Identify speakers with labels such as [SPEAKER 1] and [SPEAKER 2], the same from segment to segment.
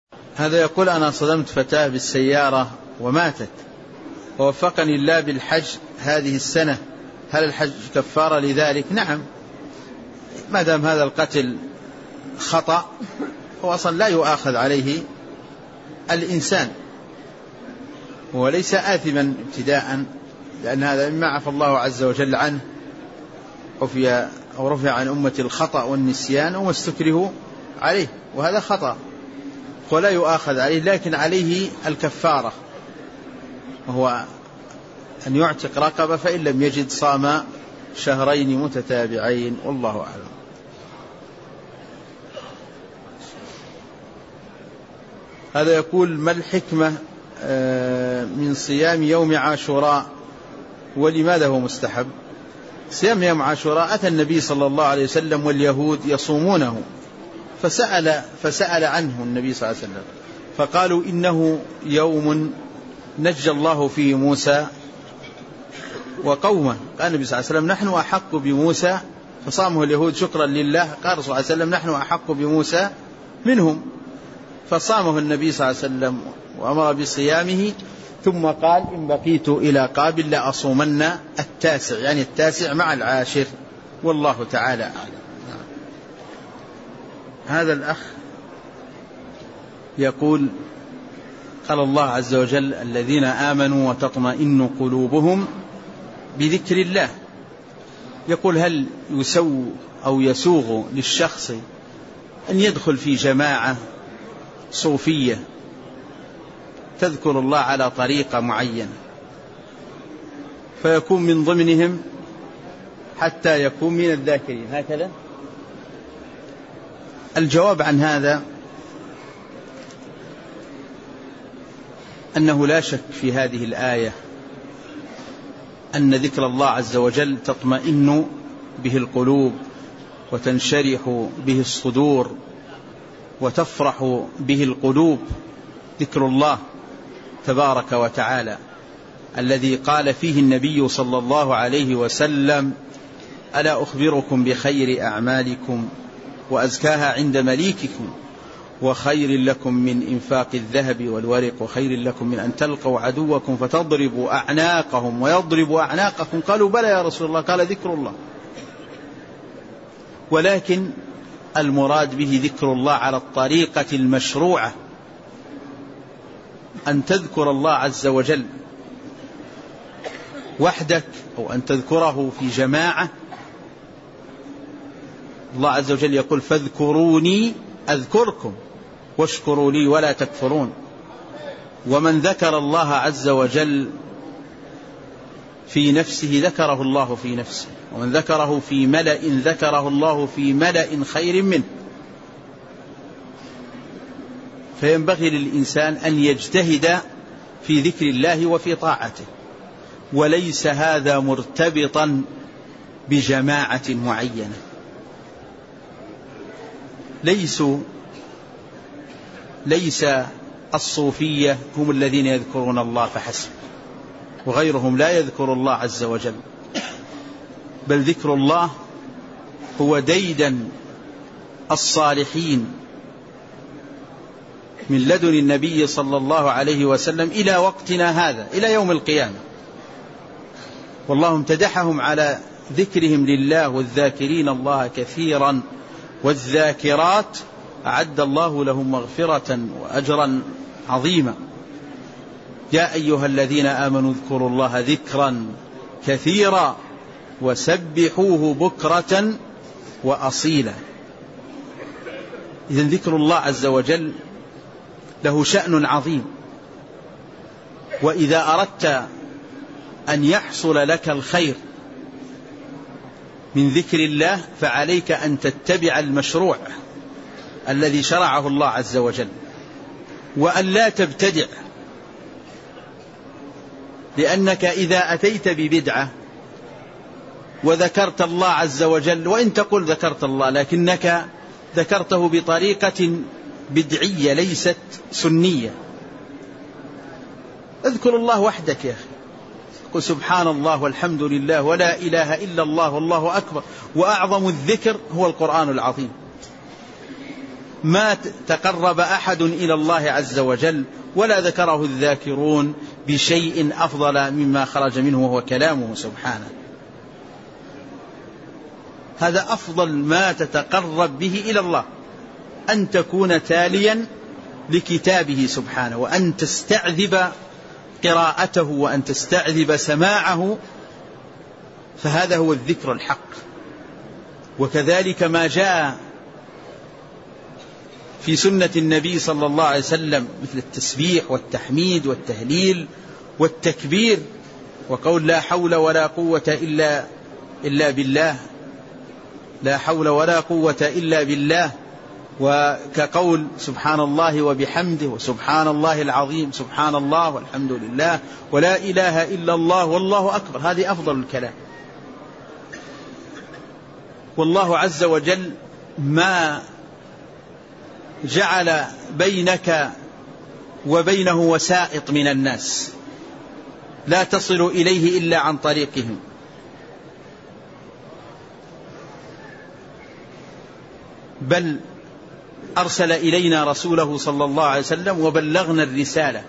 [SPEAKER 1] هذا يقول: أنا صدمت فتاة بالسيارة وماتت، ووفقني الله بالحج هذه السنة، هل الحج كفارة لذلك؟ نعم، ما دام هذا القتل خطأ هو أصلا لا يؤاخذ عليه الإنسان، وليس آثما ابتداء، لأن هذا مما عفى الله عز وجل عنه، أو رفع عن أمة الخطأ والنسيان وما استكرهوا عليه، وهذا خطأ ولا يؤاخذ عليه، لكن عليه الكفارة، وهو أن يعتق رقبة، فإن لم يجد صام شهرين متتابعين، والله أعلم. هذا يقول: ما الحكمة من صيام يوم عاشوراء، ولماذا هو مستحب؟ صيام يوم عاشوراء أتى النبي صلى الله عليه وسلم واليهود يصومونه، فسأل عنه النبي صلى الله عليه وسلم، فقالوا إنه يوم نجى الله فيه موسى وقومه. قال النبي صلى الله عليه وسلم: نحن أحق بموسى، فصامه اليهود شكرا لله. قال صلى الله عليه وسلم: نحن أحق بموسى منهم، فصامه النبي صلى الله عليه وسلم وأمر بصيامه، ثم قال: إن بقيت إلى قابل لأصومن التاسع، يعني التاسع مع العاشر، والله تعالى أعلم. هذا الأخ يقول: قال الله عز وجل: الذين آمنوا وتطمئن قلوبهم بذكر الله. يقول: هل يسوغ للشخص أن يدخل في جماعة صوفية تذكر الله على طريقة معينة فيكون من ضمنهم حتى يكون من الذاكرين هكذا؟ الجواب عن هذا أنه لا شك في هذه الآية أن ذكر الله عز وجل تطمئن به القلوب وتنشرح به الصدور وتفرح به القلوب، ذكر الله تبارك وتعالى الذي قال فيه النبي صلى الله عليه وسلم: ألا أخبركم بخير أعمالكم وأزكاها عند مليككم، وخير لكم من إنفاق الذهب والورق، وخير لكم من أن تلقوا عدوكم فتضربوا أعناقهم ويضربوا أعناقكم. قالوا: بلى يا رسول الله. قال: ذكر الله. ولكن المراد به ذكر الله على الطريقة المشروعة، أن تذكر الله عز وجل وحدك أو أن تذكره في جماعة. الله عز وجل يقول: فاذكروني أذكركم واشكروا لي ولا تكفرون. ومن ذكر الله عز وجل في نفسه ذكره الله في نفسه، ومن ذكره في ملأ ذكره الله في ملأ خير منه. فينبغي للإنسان أن يجتهد في ذكر الله وفي طاعته، وليس هذا مرتبطا بجماعة معينة. ليس الصوفية هم الذين يذكرون الله فحسب، وغيرهم لا يذكر الله عز وجل، بل ذكر الله هو ديدن الصالحين من لدن النبي صلى الله عليه وسلم إلى وقتنا هذا، إلى يوم القيامة. والله امتدحهم على ذكرهم لله: والذاكرين الله كثيرا والذاكرات أعد الله لهم مغفرة وأجرا عظيما. يا أيها الذين آمنوا اذكروا الله ذكرا كثيرا وسبحوه بكرة وأصيلا. إذن ذكر الله عز وجل له شأن عظيم، وإذا أردت أن يحصل لك الخير من ذكر الله فعليك أن تتبع المشروع الذي شرعه الله عز وجل، وأن لا تبتدع، لأنك إذا أتيت ببدعة وذكرت الله عز وجل، وإن تقول ذكرت الله لكنك ذكرته بطريقة بدعية ليست سنية. اذكر الله وحدك يا أخي، قل سبحان الله والحمد لله ولا إله إلا الله والله أكبر. وأعظم الذكر هو القرآن العظيم، ما تقرب أحد إلى الله عز وجل ولا ذكره الذاكرون بشيء أفضل مما خرج منه وهو كلامه سبحانه. هذا أفضل ما تتقرب به إلى الله، أن تكون تاليا لكتابه سبحانه، وأن تستعذب قراءته وأن تستعذب سماعه، فهذا هو الذكر الحق. وكذلك ما جاء في سنة النبي صلى الله عليه وسلم مثل التسبيح والتحميد والتهليل والتكبير، وقول لا حول ولا قوة إلا بالله، لا حول ولا قوة إلا بالله، وكقول سبحان الله وبحمده وسبحان الله العظيم، سبحان الله والحمد لله ولا إله إلا الله والله أكبر. هذه أفضل الكلام. والله عز وجل ما جعل بينك وبينه وسائط من الناس لا تصل إليه إلا عن طريقهم، بل أرسل إلينا رسوله صلى الله عليه وسلم وبلغنا الرسالة.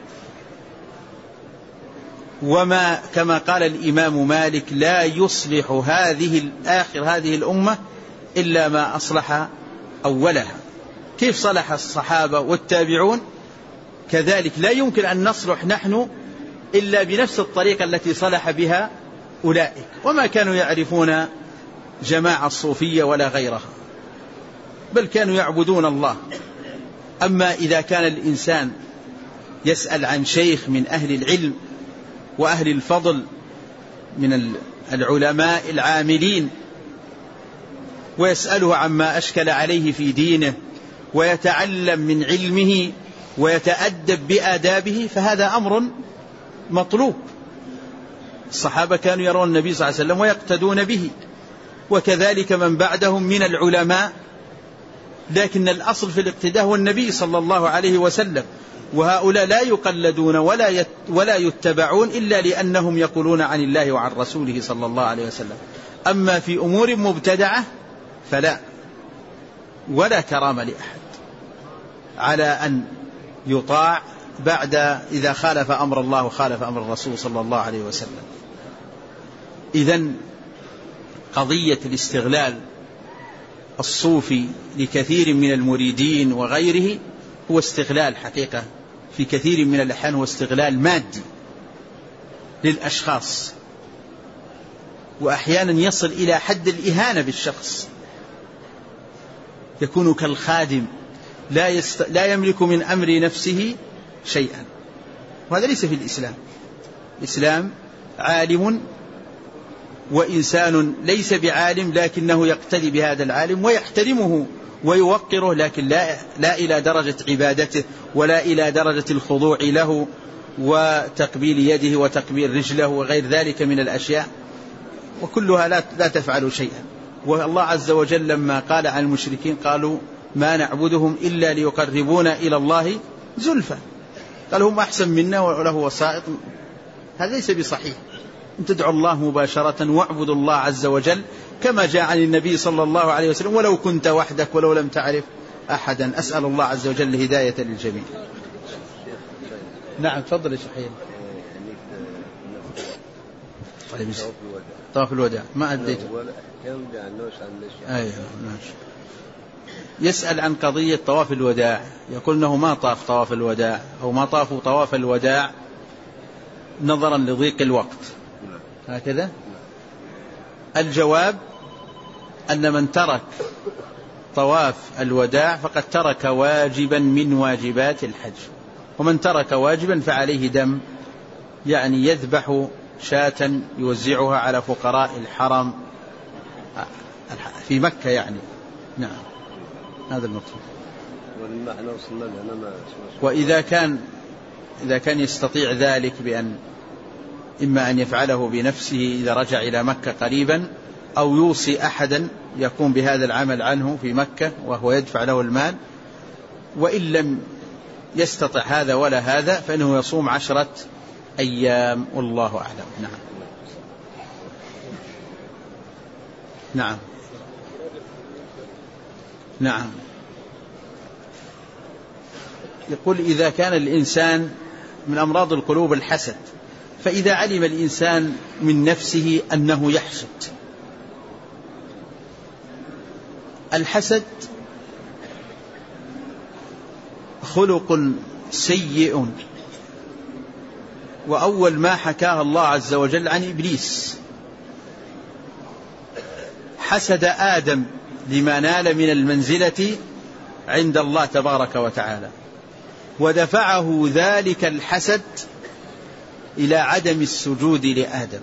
[SPEAKER 1] وما كما قال الإمام مالك لا يصلح آخر هذه الأمة إلا ما أصلح أولها. كيف صلح الصحابة والتابعون، كذلك لا يمكن أن نصلح نحن إلا بنفس الطريقة التي صلح بها أولئك. وما كانوا يعرفون جماعة الصوفية ولا غيرها، بل كانوا يعبدون الله. أما إذا كان الإنسان يسأل عن شيخ من أهل العلم وأهل الفضل من العلماء العاملين، ويسأله عما أشكل عليه في دينه ويتعلم من علمه ويتأدب بآدابه، فهذا أمر مطلوب. الصحابة كانوا يرون النبي صلى الله عليه وسلم ويقتدون به، وكذلك من بعدهم من العلماء، لكن الأصل في الاقتداء هو النبي صلى الله عليه وسلم. وهؤلاء لا يقلدون ولا يتبعون إلا لأنهم يقولون عن الله وعن رسوله صلى الله عليه وسلم. أما في أمور مبتدعة فلا، ولا كرامة لأحد على أن يطاع بعد إذا خالف أمر الله وخالف أمر الرسول صلى الله عليه وسلم. إذن قضية الاستغلال الصوفي لكثير من المريدين وغيره هو استغلال حقيقة، في كثير من الأحيان هو استغلال مادي للأشخاص، وأحيانا يصل إلى حد الإهانة بالشخص، يكون كالخادم لا يملك من أمر نفسه شيئا. وهذا ليس في الإسلام. الإسلام عالم وإنسان ليس بعالم لكنه يقتدي بهذا العالم ويحترمه ويوقره، لكن لا إلى درجة عبادته ولا إلى درجة الخضوع له وتقبيل يده وتقبيل رجله وغير ذلك من الأشياء، وكلها لا تفعل شيئا. والله عز وجل لما قال عن المشركين قالوا ما نعبدهم إلا ليقربونا إلى الله زلفى، قال هم أحسن منا وله وسائط. هذا ليس بصحيح. أن تدعو الله مباشرة واعبد الله عز وجل كما جاء عن النبي صلى الله عليه وسلم، ولو كنت وحدك ولو لم تعرف أحدا. أسأل الله عز وجل الهداية للجميع. نعم تفضل يا شيخ. طواف الوداع ما أديته. أيوة ماشي. يسأل عن قضية طواف الوداع، يقول أنه ما طاف طواف الوداع أو ما طافوا طواف الوداع نظرا لضيق الوقت، هكذا. الجواب أن من ترك طواف الوداع فقد ترك واجبا من واجبات الحج، ومن ترك واجبا فعليه دم، يعني يذبح شاة يوزعها على فقراء الحرم في مكة يعني. نعم هذا المقصود. وإذا كان يستطيع ذلك بأن إما أن يفعله بنفسه إذا رجع إلى مكة قريبا، أو يوصي أحدا يقوم بهذا العمل عنه في مكة وهو يدفع له المال. وإن لم يستطع هذا ولا هذا فإنه يصوم 10 أيام والله أعلم. نعم. نعم. نعم. يقول إذا كان الإنسان من أمراض القلوب الحسد، فإذا علم الإنسان من نفسه أنه يحسد، الحسد خلق سيء، وأول ما حكاه الله عز وجل عن إبليس، حسد آدم لما نال من المنزلة عند الله تبارك وتعالى، ودفعه ذلك الحسد إلى عدم السجود لآدم،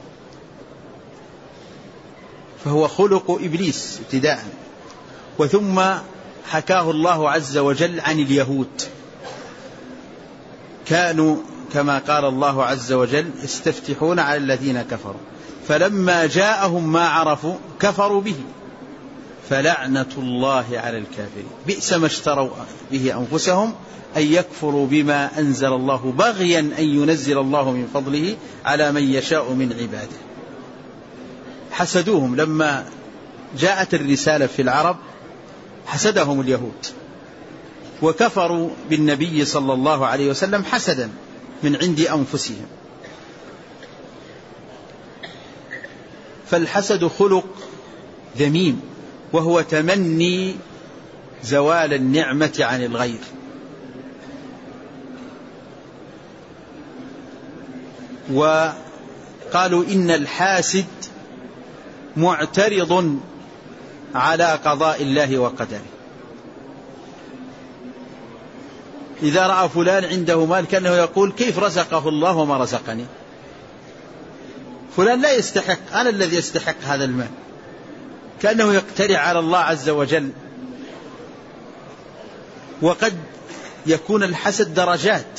[SPEAKER 1] فهو خلق إبليس ابتداء. وثم حكاه الله عز وجل عن اليهود، كانوا كما قال الله عز وجل يستفتحون على الذين كفروا فلما جاءهم ما عرفوا كفروا به فلعنة الله على الكافرين بئس ما اشتروا به أنفسهم أن يكفروا بما أنزل الله بغيا أن ينزل الله من فضله على من يشاء من عباده. حسدوهم لما جاءت الرسالة في العرب، حسدهم اليهود وكفروا بالنبي صلى الله عليه وسلم حسدا من عند أنفسهم. فالحسد خلق ذميم، وهو تمني زوال النعمة عن الغير. وقالوا إن الحاسد معترض على قضاء الله وقدره، إذا رأى فلان عنده مال كأنه يقول كيف رزقه الله وما رزقني، فلان لا يستحق، أنا الذي يستحق هذا المال، كأنه يقترع على الله عز وجل. وقد يكون الحسد درجات،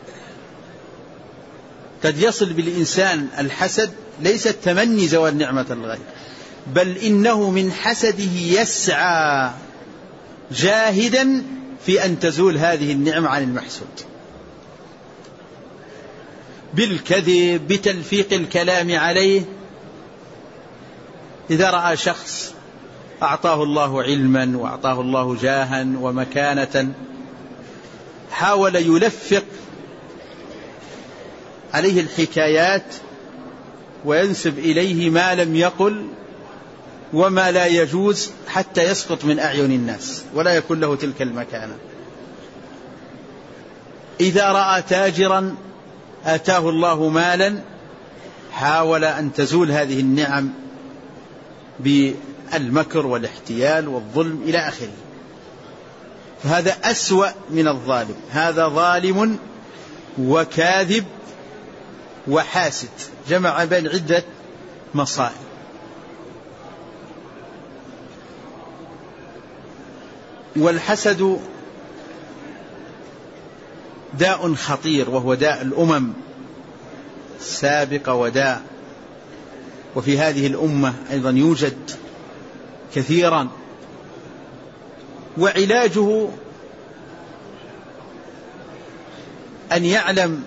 [SPEAKER 1] قد يصل بالإنسان الحسد ليس تمني زوال نعمة الغير، بل إنه من حسده يسعى جاهدا في أن تزول هذه النعمة عن المحسود، بالكذب، بتلفيق الكلام عليه. إذا رأى شخص أعطاه الله علما وأعطاه الله جاها ومكانة، حاول يلفق عليه الحكايات وينسب إليه ما لم يقل وما لا يجوز حتى يسقط من أعين الناس ولا يكون له تلك المكانة. إذا رأى تاجرا آتاه الله مالا، حاول أن تزول هذه النعم بالمكر والاحتيال والظلم إلى آخره. فهذا أسوأ من الظالم، هذا ظالم وكاذب وحاسد، جمع بين عدة مصائب. والحسد داء خطير، وهو داء الأمم السابقة وداء، وفي هذه الأمة أيضا يوجد كثيرا. وعلاجه أن يعلم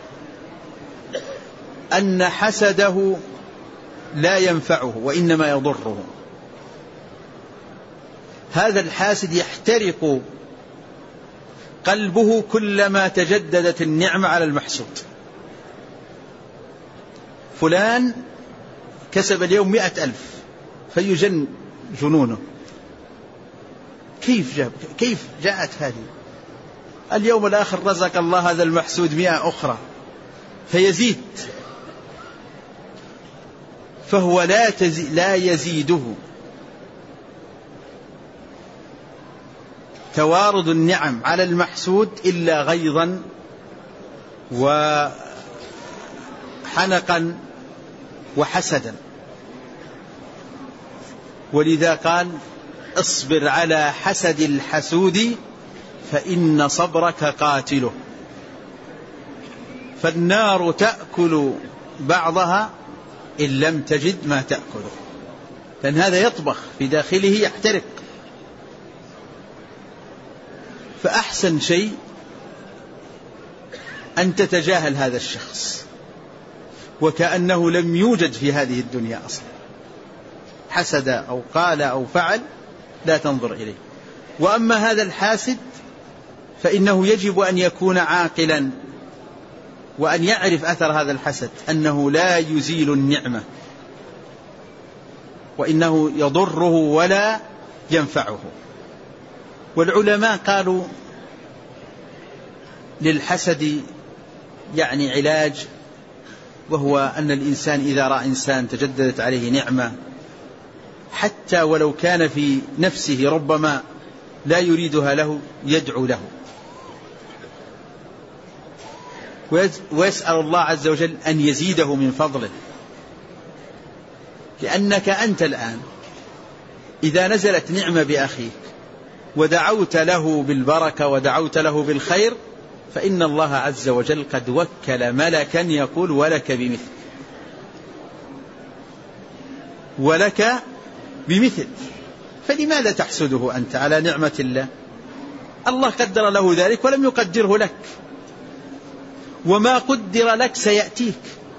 [SPEAKER 1] أن حسده لا ينفعه وإنما يضره. هذا الحاسد يحترق قلبه كلما تجددت النعمة على المحسود. فلان كسب اليوم 100,000 فيجن جنونه، كيف جاءت هذه؟ اليوم الآخر رزق الله هذا المحسود 100 أخرى فيزيد، فهو لا يزيده. توارد النعم على المحسود إلا غيظا وحنقا وحسدا. ولذا قال اصبر على حسد الحسود فإن صبرك قاتله، فالنار تأكل بعضها إن لم تجد ما تأكله، لأن هذا يطبخ في داخله يحترق. فأحسن شيء أن تتجاهل هذا الشخص وكأنه لم يوجد في هذه الدنيا أصلا، حسد أو قال أو فعل لا تنظر إليه. وأما هذا الحاسد فإنه يجب أن يكون عاقلا وأن يعرف أثر هذا الحسد، أنه لا يزيل النعمة وإنه يضره ولا ينفعه. والعلماء قالوا للحسد يعني علاج، وهو أن الإنسان إذا رأى إنسان تجددت عليه نعمة حتى ولو كان في نفسه ربما لا يريدها له يدعو له ويسأل الله عز وجل أن يزيده من فضله. لأنك أنت الآن إذا نزلت نعمة بأخيك ودعوت له بالبركة ودعوت له بالخير فإن الله عز وجل قد وكل ملكا يقول ولك بمثل، ولك بمثل. فلماذا تحسده أنت على نعمة الله؟ الله قدر له ذلك ولم يقدره لك، وما قدر لك سيأتيك.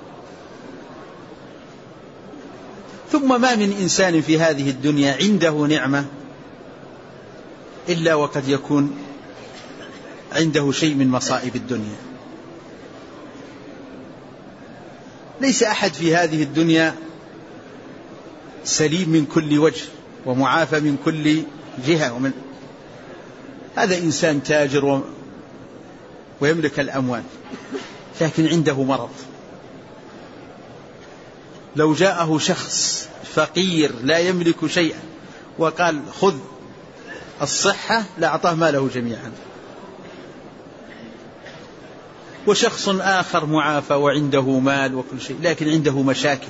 [SPEAKER 1] ثم ما من إنسان في هذه الدنيا عنده نعمة إلا وقد يكون عنده شيء من مصائب الدنيا. ليس أحد في هذه الدنيا سليم من كل وجه ومعافى من كل جهة. هذا إنسان تاجر ويملك الأموال لكن عنده مرض. لو جاءه شخص فقير لا يملك شيئا وقال خذ الصحة لأعطاه ماله جميعا. وشخص آخر معافى وعنده مال وكل شيء لكن عنده مشاكل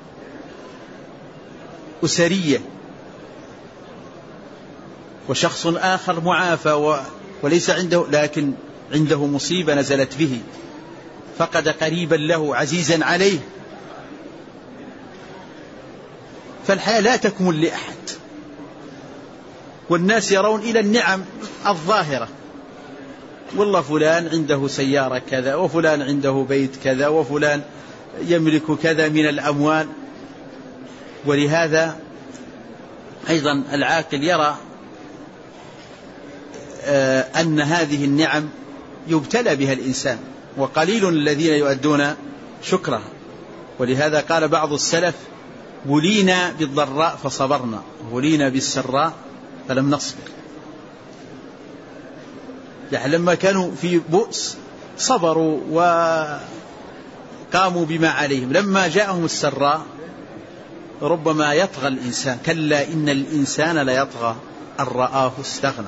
[SPEAKER 1] أسرية. وشخص آخر معافى وليس عنده لكن عنده مصيبة نزلت به، فقد قريبا له عزيزا عليه. فالحياة لا تكمل لأحد، والناس يرون إلى النعم الظاهرة، والله فلان عنده سيارة كذا وفلان عنده بيت كذا وفلان يملك كذا من الأموال. ولهذا أيضا العاقل يرى أن هذه النعم يبتلى بها الإنسان وقليل الذين يؤدون شكرها. ولهذا قال بعض السلف بلينا بالضراء فصبرنا بلينا بالسراء فلم نصبر. يعني لما كانوا في بؤس صبروا وقاموا بما عليهم، لما جاءهم السراء ربما يطغى الإنسان. كلا إن الإنسان لا يطغى أن رآه استغنى.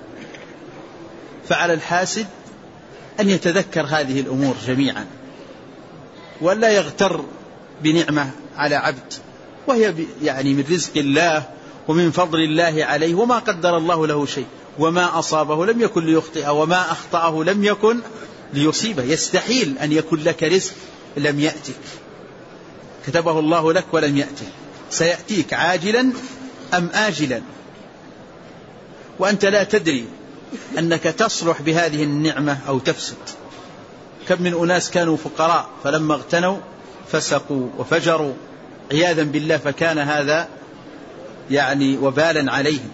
[SPEAKER 1] فعلى الحاسد أن يتذكر هذه الأمور جميعا ولا يغتر بنعمة على عبد، وهي يعني من رزق الله ومن فضل الله عليه، وما قدر الله له شيء، وما أصابه لم يكن ليخطئه وما أخطأه لم يكن ليصيبه. يستحيل أن يكون لك رزق لم يأتك، كتبه الله لك ولم يأتك، سيأتيك عاجلا أم آجلا، وأنت لا تدري أنك تصلح بهذه النعمة أو تفسد. كم من أناس كانوا فقراء فلما اغتنوا فسقوا وفجروا عياذا بالله، فكان هذا يعني وبالا عليهم.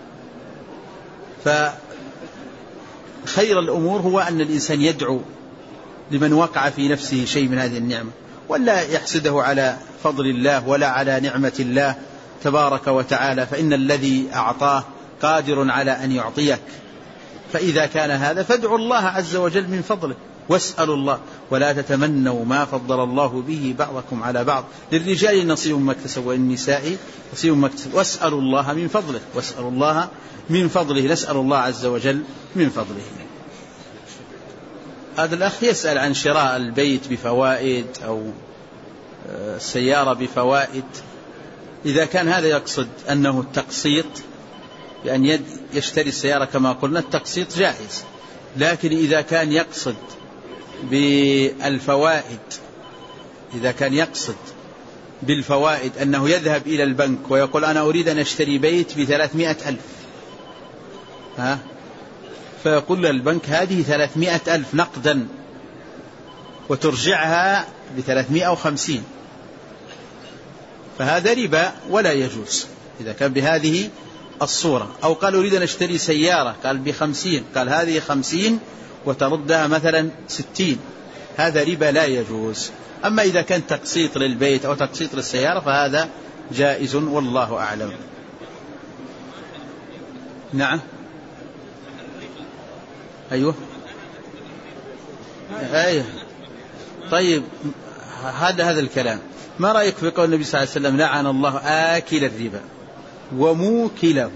[SPEAKER 1] فخير الأمور هو أن الإنسان يدعو لمن وقع في نفسه شيء من هذه النعمة، ولا يحسده على فضل الله ولا على نعمة الله تبارك وتعالى، فإن الذي أعطاه قادر على أن يعطيك. فإذا كان هذا فادعوا الله عز وجل من فضله واسألوا الله، ولا تتمنوا ما فضل الله به بعضكم على بعض، للرجال نصيب ما اكتسبوا وللنساء نصيب ما اكتسبوا، واسألوا الله من فضله، واسألوا الله من فضله. نسأل الله عز وجل من فضله. هذا الأخ يسأل عن شراء البيت بفوائد أو السيارة بفوائد. إذا كان هذا يقصد أنه التقسيط، يعني يشتري السيارة كما قلنا، التقسيط جائز. لكن إذا كان يقصد بالفوائد، إذا كان يقصد بالفوائد أنه يذهب إلى البنك ويقول أنا أريد أن أشتري بيت ب300,000، فيقول للبنك هذه 300,000 نقدا وترجعها ب350، فهذا ربا ولا يجوز. إذا كان بهذه الصورة. أو قال أريد أن أشتري سيارة، قال ب50، قال هذه 50 وتردها مثلا 60، هذا ربا لا يجوز. أما إذا كان تقسيط للبيت أو تقسيط للسيارة فهذا جائز والله أعلم. نعم. أيوه. أيه. طيب هذا الكلام، ما رأيك في قول النبي صلى الله عليه وسلم لعن الله آكل الربا وموكله؟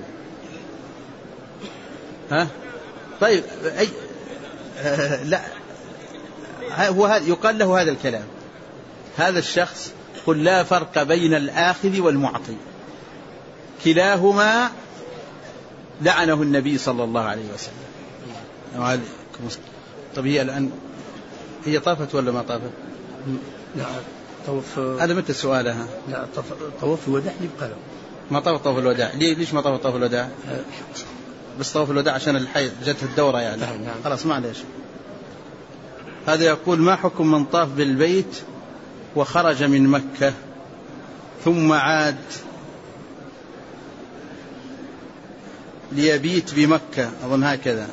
[SPEAKER 1] ها؟ طيب لا، هو يقال له هذا الكلام، هذا الشخص قل لا فرق بين الآخذ والمعطي، كلاهما لعنه النبي صلى الله عليه وسلم. طب هي الآن هي طافت ولا ما طافت؟
[SPEAKER 2] لا طوف.
[SPEAKER 1] هذا متى سؤالها؟
[SPEAKER 2] لا طوف الوداع يبقى له.
[SPEAKER 1] ما طاف طوف الوداع. ليش ما طاف طوف الوداع؟ بس طوف الوداع عشان الحيض جت الدورة يعني.
[SPEAKER 2] نعم.
[SPEAKER 1] خلاص معليش. هذا يقول ما حكم من طاف بالبيت وخرج من مكة ثم عاد ليبيت بمكة، أظن هكذا،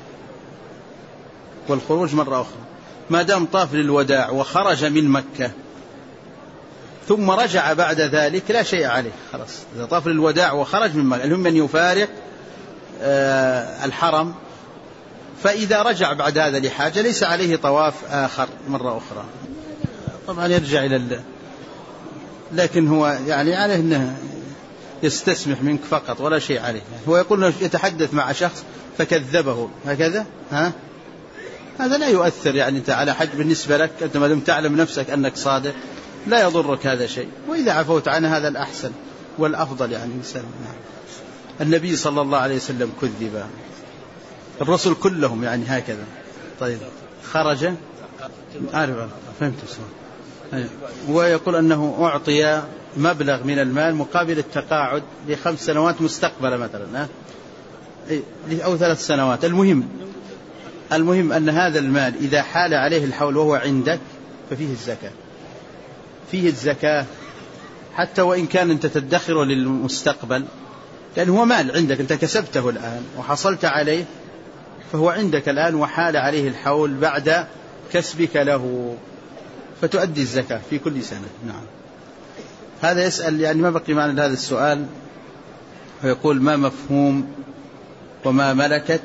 [SPEAKER 1] والخروج مرة أخرى، ما دام طاف للوداع وخرج من مكة ثم رجع بعد ذلك لا شيء عليه، خلاص. إذا طاف للوداع وخرج من مكة، المهم أن يفارق الحرم، فإذا رجع بعد هذا لحاجة ليس عليه طواف آخر مرة أخرى. طبعا يرجع إلى لكن هو يعني عليه أنه يستسمح منك فقط ولا شيء عليه. هو يقول أنه يتحدث مع شخص فكذبه هكذا، هذا لا يؤثر يعني أنت على حج بالنسبة لك، أنت ما دام تعلم نفسك أنك صادق لا يضرك هذا شيء، وإذا عفوت عنه هذا الأحسن والأفضل يعني إنسان. النبي صلى الله عليه وسلم كذب، الرسل كلهم يعني هكذا. طيب خرج عارف فهمت السؤال. ويقول أنه أعطي مبلغ من المال مقابل التقاعد ل5 سنوات مستقبلة مثلا أو 3 سنوات. المهم أن هذا المال إذا حال عليه الحول وهو عندك ففيه الزكاة، فيه الزكاة حتى وإن كان أنت تدخره للمستقبل، لأن هو مال عندك أنت كسبته الآن وحصلت عليه، فهو عندك الآن وحال عليه الحول بعد كسبك له، فتؤدي الزكاة في كل سنة. نعم. هذا يسأل يعني ما بقي معنا هذا السؤال، ويقول ما مفهوم وما ملكت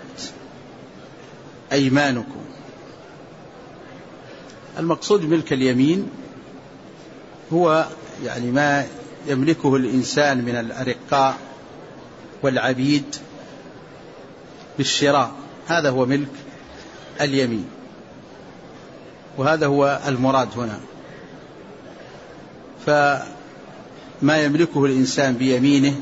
[SPEAKER 1] أيمانكم؟ المقصود ملك اليمين هو يعني ما يملكه الإنسان من الأرقاء والعبيد بالشراء، هذا هو ملك اليمين، وهذا هو المراد هنا. فما يملكه الإنسان بيمينه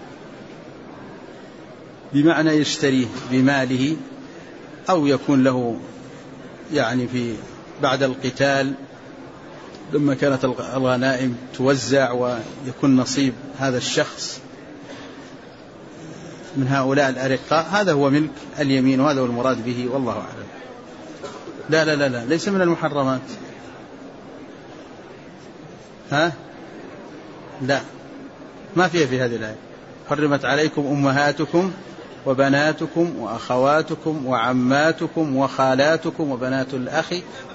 [SPEAKER 1] بمعنى يشتريه بماله، أو يكون له يعني في بعد القتال لما كانت الغنائم توزع ويكون نصيب هذا الشخص من هؤلاء الأرقاء، هذا هو ملك اليمين وهذا هو المراد به والله أعلم. لا لا لا لا ليس من المحرمات. لا ما فيها في هذه الآية. حرمت عليكم أمهاتكم وبناتكم وأخواتكم وعماتكم وخالاتكم وبنات الأخ.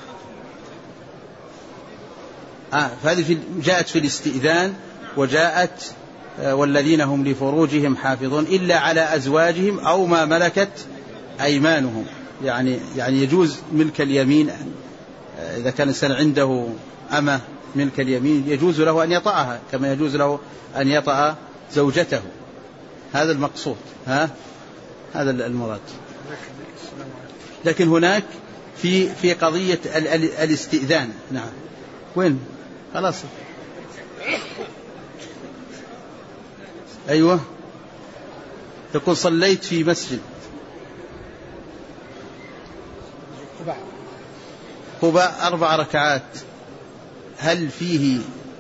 [SPEAKER 1] فهذه جاءت في الاستئذان، وجاءت والذين هم لفروجهم حافظون إلا على أزواجهم أو ما ملكت أيمانهم. يعني يجوز ملك اليمين إذا كان الإنسان عنده أمة ملك اليمين يجوز له أن يطأها كما يجوز له أن يطأ زوجته، هذا المقصود. هذا المراد. لكن هناك في قضية الاستئذان. نعم. وين؟ خلاص. أيوة. تقول صليت في مسجد قباء 4 ركعات، هل فيه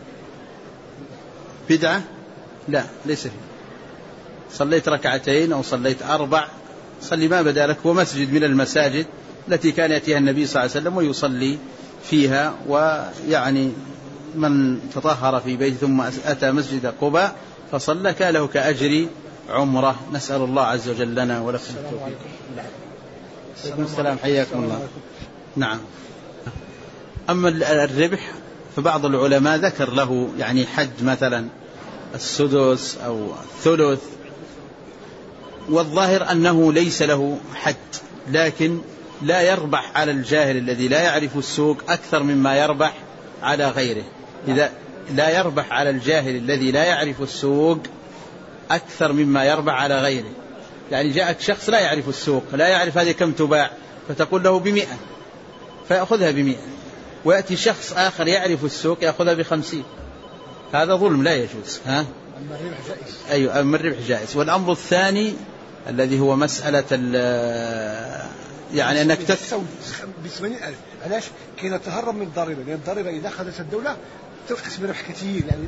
[SPEAKER 1] بدعة؟ لا ليس فيه. صليت 2 أو صليت 4، صلي ما بدا لك. هو مسجد من المساجد التي كان يأتيها النبي صلى الله عليه وسلم ويصلي فيها، ويعني من تطهر في بيت ثم أتى مسجد قباء فصلى كان له كأجر عمرة. نسأل الله عز وجل لنا ولكم التوفيق. عليكم السلام، حياكم الله. نعم. أما الربح فبعض العلماء ذكر له يعني حد، مثلا السدس أو الثلث، والظاهر أنه ليس له حد، لكن لا يربح على الجاهل الذي لا يعرف السوق أكثر مما يربح على غيره. إذا لا يربح على الجاهل الذي لا يعرف السوق أكثر مما يربح على غيره. يعني جاءك شخص لا يعرف السوق، لا يعرف هذه كم تباع، فتقول له ب100 فيأخذها ب100، ويأتي شخص آخر يعرف السوق يأخذها ب50. هذا ظلم لا يجوز. أما الربح جائز. أيوة، أما الربح جائز. والأمر الثاني الذي هو مسألة يعني أنك
[SPEAKER 3] ب80,000. علاش؟ كي نتهرب من الضريبة، لأن الضريبة إذا أخذت الدولة تقسم ربح كثير، يعني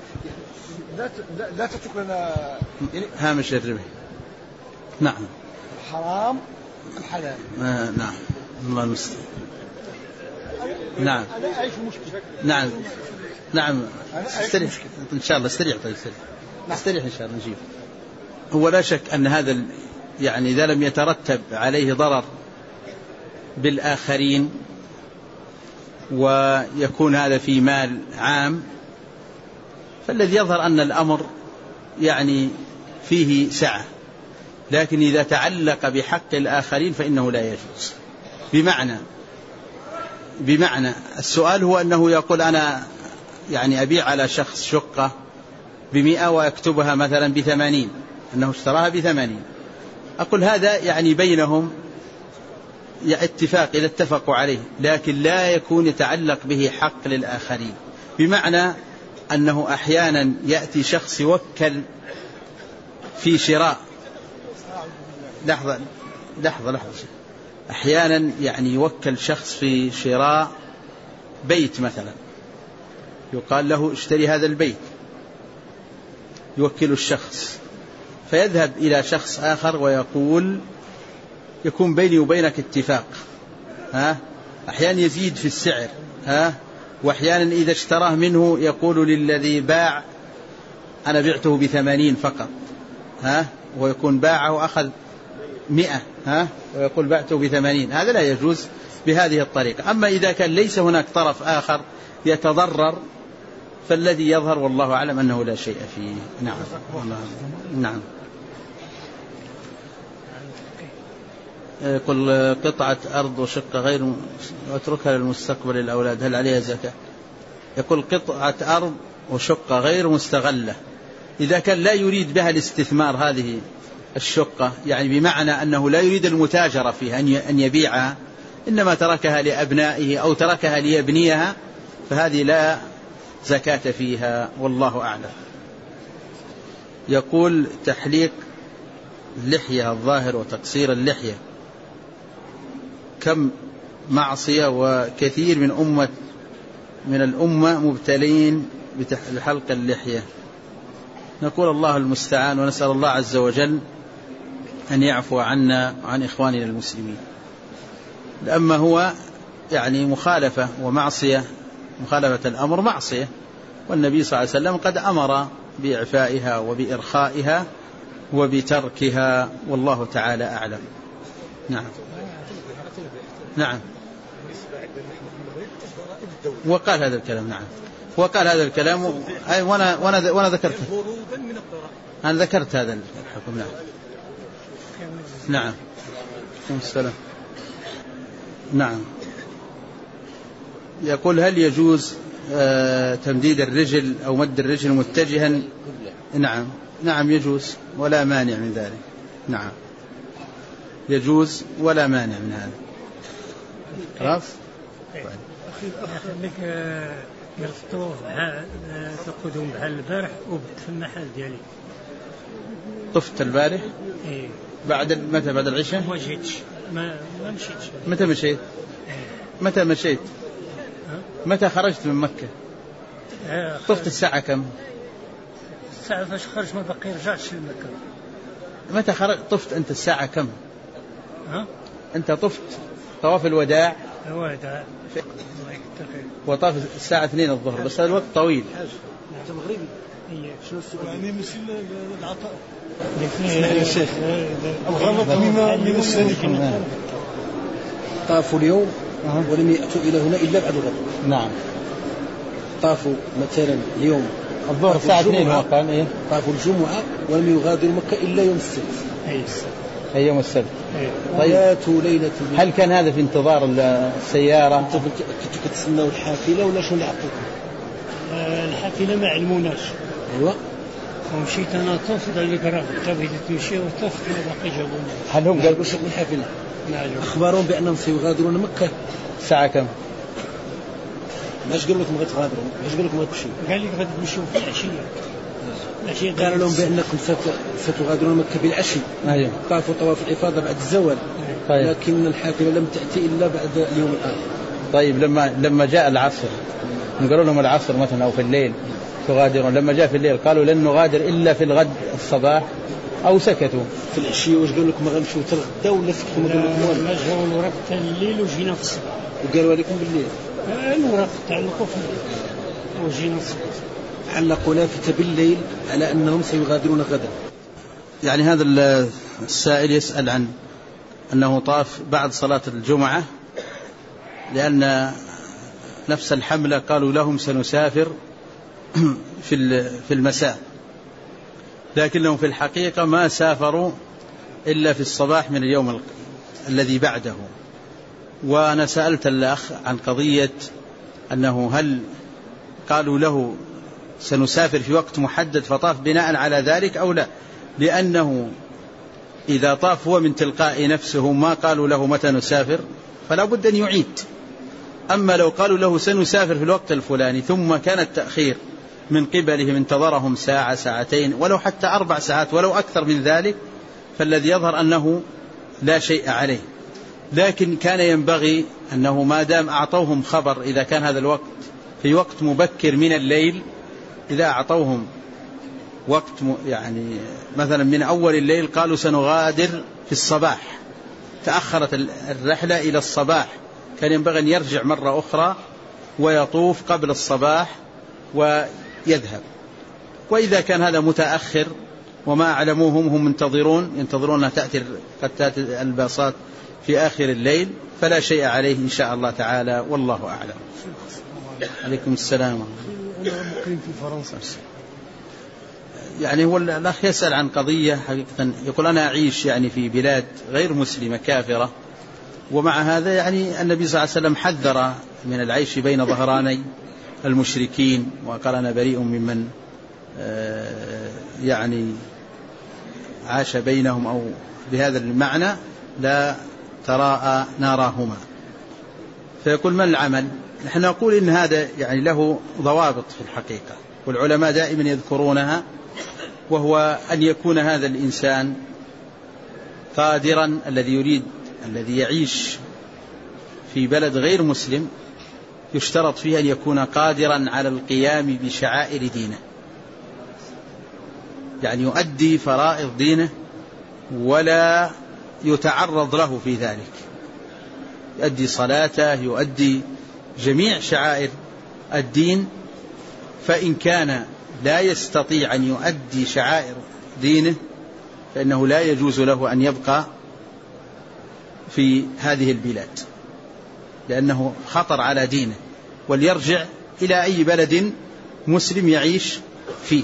[SPEAKER 3] لا تترك لنا يعني
[SPEAKER 1] هامش الربح. نعم.
[SPEAKER 3] الحرام الحلال.
[SPEAKER 1] نعم. الله المستعان. نعم.
[SPEAKER 3] أنا أعيش مشكلة.
[SPEAKER 1] نعم. نعم. استريح إن شاء الله. استريح. طيب استريح إن شاء الله نجيب. هو لا شك أن هذا يعني إذا لم يترتب عليه ضرر بالآخرين ويكون هذا في مال عام، فالذي يظهر أن الأمر يعني فيه سعة. لكن إذا تعلق بحق الآخرين فإنه لا يجوز. بمعنى السؤال هو أنه يقول أنا يعني أبيع على شخص شقة ب100 ويكتبها مثلا ب80، أنه اشتراها ب80. أقول هذا يعني بينهم اتفاق إذا اتفقوا عليه، لكن لا يكون يتعلق به حق للآخرين. بمعنى أنه أحيانا يأتي شخص يوكل في شراء، لحظة أحيانا يعني يوكل شخص في شراء بيت مثلا، يقال له اشتري هذا البيت، يوكل الشخص فيذهب إلى شخص آخر ويقول يكون بيني وبينك اتفاق، أحيانا يزيد في السعر، وأحيانا إذا اشتراه منه يقول للذي باع أنا بعته ب80 فقط، ويكون باعه وأخذ 100 ويقول بعته ب80. هذا لا يجوز بهذه الطريقة. أما إذا كان ليس هناك طرف آخر يتضرر فالذي يظهر والله أعلم أنه لا شيء فيه. نعم. نعم. يقول قطعة أرض وشقة غير واتركها للمستقبل الأولاد هل عليها زكاة؟ يقول قطعة أرض وشقة غير مستغلة، إذا كان لا يريد بها الاستثمار هذه الشقة، يعني بمعنى أنه لا يريد المتاجرة فيها أن يبيعها، إنما تركها لأبنائه أو تركها ليبنيها، فهذه لا زكاة فيها والله أعلم. يقول تحليق اللحية الظاهر وتقصير اللحية كم معصية، وكثير من الأمة مبتلين بحلق اللحية. نقول الله المستعان، ونسأل الله عز وجل أن يعفو عنا وعن إخواننا المسلمين. أما هو يعني مخالفة ومعصية، مخالفة الأمر معصية، والنبي صلى الله عليه وسلم قد أمر بإعفائها وبإرخائها وبتركها والله تعالى أعلم. نعم. نعم. وقال هذا الكلام. نعم. وقال هذا الكلام وأنا ذكرته. أنا ذكرت هذا الحكم. نعم. نعم. السلام. نعم. يقول هل يجوز تمديد الرجل أو مد الرجل متجها؟ نعم. نعم يجوز ولا مانع من ذلك. نعم يجوز ولا مانع من هذا. خلاص.
[SPEAKER 2] خليك يرفطوا تقودهم بحال البارح وبت في المحل ديالي.
[SPEAKER 1] طفت البارح؟
[SPEAKER 2] إيه.
[SPEAKER 1] بعد متى؟ بعد العشاء؟
[SPEAKER 2] ما جيتش. ما مشيتش.
[SPEAKER 1] متى مشيت؟ متى مشيت؟ متى خرجت من مكة؟ طفت الساعة كم؟
[SPEAKER 2] الساعة فاش خرج ما بقي رجعتش لمكة.
[SPEAKER 1] متى طفت أنت الساعة كم؟ أنت طفت طواف الوداع
[SPEAKER 2] هذا
[SPEAKER 1] وطاف الساعة 2 الظهر، بس هذا الوقت طويل.
[SPEAKER 3] المغربي شنو السؤال؟ يعني مثل العطاء
[SPEAKER 2] يا شيخ
[SPEAKER 3] الغلط من السالكين طافوا اليوم ولم يأتوا إلى هنا إلا بعد الغد.
[SPEAKER 1] نعم.
[SPEAKER 3] طافوا مثلا اليوم
[SPEAKER 1] الظهر الساعة 2 وقال إيه؟
[SPEAKER 3] طافوا الجمعة ولم يغادروا مكة إلا يوم السبت.
[SPEAKER 1] أي يوم السبت.
[SPEAKER 3] طيب ليلة.
[SPEAKER 1] هل كان هذا في انتظار السيارة؟
[SPEAKER 3] أنتم كنتوا كتسنوا الحافلة ولا شو اللي عطوكم؟
[SPEAKER 2] الحافلة ما علموناش.
[SPEAKER 3] أيوة.
[SPEAKER 2] ومشيت أنا طفت قال لي قرأت تبي تمشي وطفت وباقي جابوني.
[SPEAKER 1] هل هم قالوا
[SPEAKER 3] شو الحافلة؟
[SPEAKER 2] نعم.
[SPEAKER 3] أخبارهم بأنهم سيغادرون مكة.
[SPEAKER 1] الساعة كم؟
[SPEAKER 3] ماش قالوا لكم غتغادروا؟ ماش قالوا لكم غتمشوا؟
[SPEAKER 2] قال لي غتمشوا في العشية.
[SPEAKER 3] قال لهم بأنكم ستغادرون مكة بالعشي.
[SPEAKER 1] أيوة.
[SPEAKER 3] طافوا طواف الإفاضة بعد الزوال.
[SPEAKER 1] طيب.
[SPEAKER 3] لكن الحافلة لم تأتي إلا بعد اليوم الآخر.
[SPEAKER 1] طيب لما جاء العصر قالوا لهم العصر مثلا أو في الليل تغادرون، لما جاء في الليل قالوا لن نغادر إلا في الغد الصباح أو سكتوا؟
[SPEAKER 3] في العشية واش قالوا لكم ما غنمشيو تغدا ولا سكتوا؟ ما قالوا لكم
[SPEAKER 2] ما جاوا الوراق تاع الليل وجينا في الصباح.
[SPEAKER 3] وقالوا لكم بالليل؟
[SPEAKER 2] الوراق تعلقوا في الليل وجينا الصباح.
[SPEAKER 3] علقونا بالليل على أنهم سيغادرون غدا.
[SPEAKER 1] يعني هذا السائل يسأل عن أنه طاف بعد صلاة الجمعة لأن نفس الحملة قالوا لهم سنسافر في المساء، لكنهم في الحقيقة ما سافروا إلا في الصباح من اليوم الذي بعده. وأنا سألت الأخ عن قضية أنه هل قالوا له سنسافر في وقت محدد فطاف بناء على ذلك أو لا، لأنه إذا طاف هو من تلقاء نفسه ما قالوا له متى نسافر فلا بد أن يعيد. أما لو قالوا له سنسافر في الوقت الفلاني ثم كان التأخير من قبلهم انتظرهم ساعة ساعتين ولو حتى 4 ساعات ولو أكثر من ذلك، فالذي يظهر أنه لا شيء عليه. لكن كان ينبغي أنه ما دام أعطوهم خبر إذا كان هذا الوقت في وقت مبكر من الليل، إذا أعطوهم وقت يعني مثلا من أول الليل قالوا سنغادر في الصباح، تأخرت الرحلة إلى الصباح، كان ينبغي أن يرجع مرة أخرى ويطوف قبل الصباح ويذهب. وإذا كان هذا متأخر وما أعلموهم هم ينتظرون قد تأتي الباصات في آخر الليل، فلا شيء عليه إن شاء الله تعالى، والله أعلم. عليكم السلام.
[SPEAKER 3] أنا مقيم في فرنسا.
[SPEAKER 1] يعني هو الأخ يسأل عن قضية حقيقة، يقول أنا أعيش يعني في بلاد غير مسلمة كافرة، ومع هذا يعني النبي صلى الله عليه وسلم حذر من العيش بين ظهراني المشركين، وقال أنا بريء ممن يعني عاش بينهم، أو بهذا المعنى لا تراءى ناراهما. فيقول من العمل؟ نحن نقول إن هذا يعني له ضوابط في الحقيقة، والعلماء دائما يذكرونها، وهو أن يكون هذا الإنسان قادرا، الذي يعيش في بلد غير مسلم يشترط فيه أن يكون قادرا على القيام بشعائر دينه، يعني يؤدي فرائض دينه ولا يتعرض له في ذلك، يؤدي صلاته، يؤدي جميع شعائر الدين. فإن كان لا يستطيع أن يؤدي شعائر دينه فإنه لا يجوز له أن يبقى في هذه البلاد، لأنه خطر على دينه، وليرجع إلى أي بلد مسلم يعيش فيه.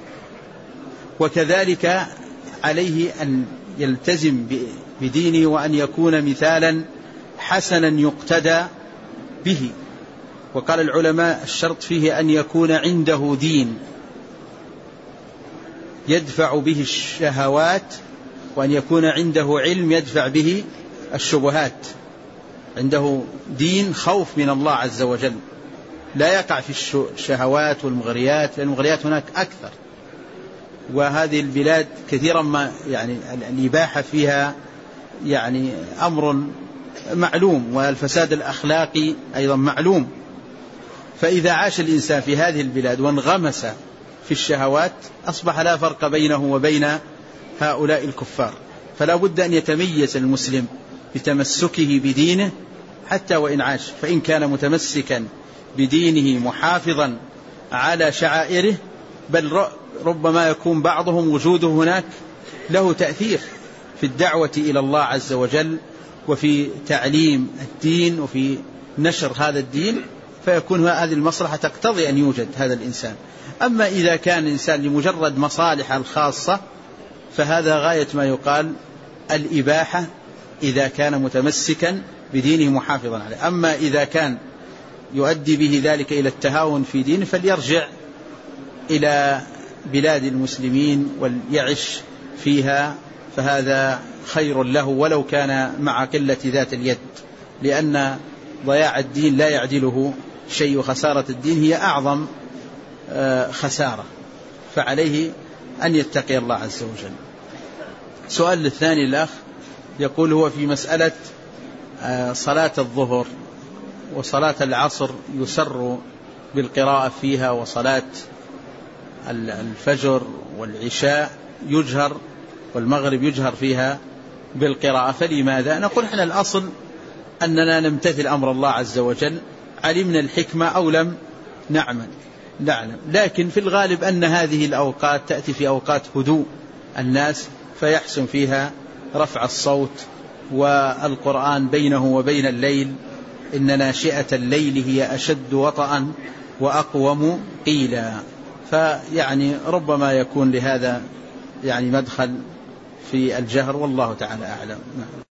[SPEAKER 1] وكذلك عليه أن يلتزم بدينه وأن يكون مثالا حسنا يقتدى به. وقال العلماء الشرط فيه أن يكون عنده دين يدفع به الشهوات، وأن يكون عنده علم يدفع به الشبهات، عنده دين خوف من الله عز وجل، لا يقع في الشهوات والمغريات، لأن المغريات هناك أكثر، وهذه البلاد كثيرا ما يعني الإباحة فيها يعني أمر معلوم، والفساد الأخلاقي أيضا معلوم. فإذا عاش الإنسان في هذه البلاد وانغمس في الشهوات أصبح لا فرق بينه وبين هؤلاء الكفار. فلا بد أن يتميز المسلم بتمسكه بدينه حتى وإن عاش، فإن كان متمسكا بدينه محافظا على شعائره، بل ربما يكون بعضهم وجوده هناك له تأثير في الدعوة إلى الله عز وجل وفي تعليم الدين وفي نشر هذا الدين، فيكون هذه المصلحة تقتضي أن يوجد هذا الإنسان. أما إذا كان الإنسان لمجرد مصالحه الخاصة فهذا غاية ما يقال الإباحة إذا كان متمسكا بدينه محافظا عليه. أما إذا كان يؤدي به ذلك إلى التهاون في دينه فليرجع إلى بلاد المسلمين وليعش فيها، فهذا خير له ولو كان مع قلة ذات اليد، لأن ضياع الدين لا يعدله شيء، وخسارة الدين هي أعظم خسارة، فعليه أن يتقي الله عز وجل. سؤال الثاني الأخ يقول هو في مسألة صلاة الظهر وصلاة العصر يسر بالقراءة فيها، وصلاة الفجر والعشاء يجهر والمغرب يجهر فيها بالقراءة، فلماذا؟ نقول احنا الأصل أننا نمتثل أمر الله عز وجل، علمنا الحكمة أو لم نعلم، لكن في الغالب أن هذه الأوقات تأتي في أوقات هدوء الناس فيحسن فيها رفع الصوت، والقرآن بينه وبين الليل إن ناشئة الليل هي أشد وطئا وأقوم قيلا، فيعني ربما يكون لهذا يعني مدخل في الجهر، والله تعالى أعلم.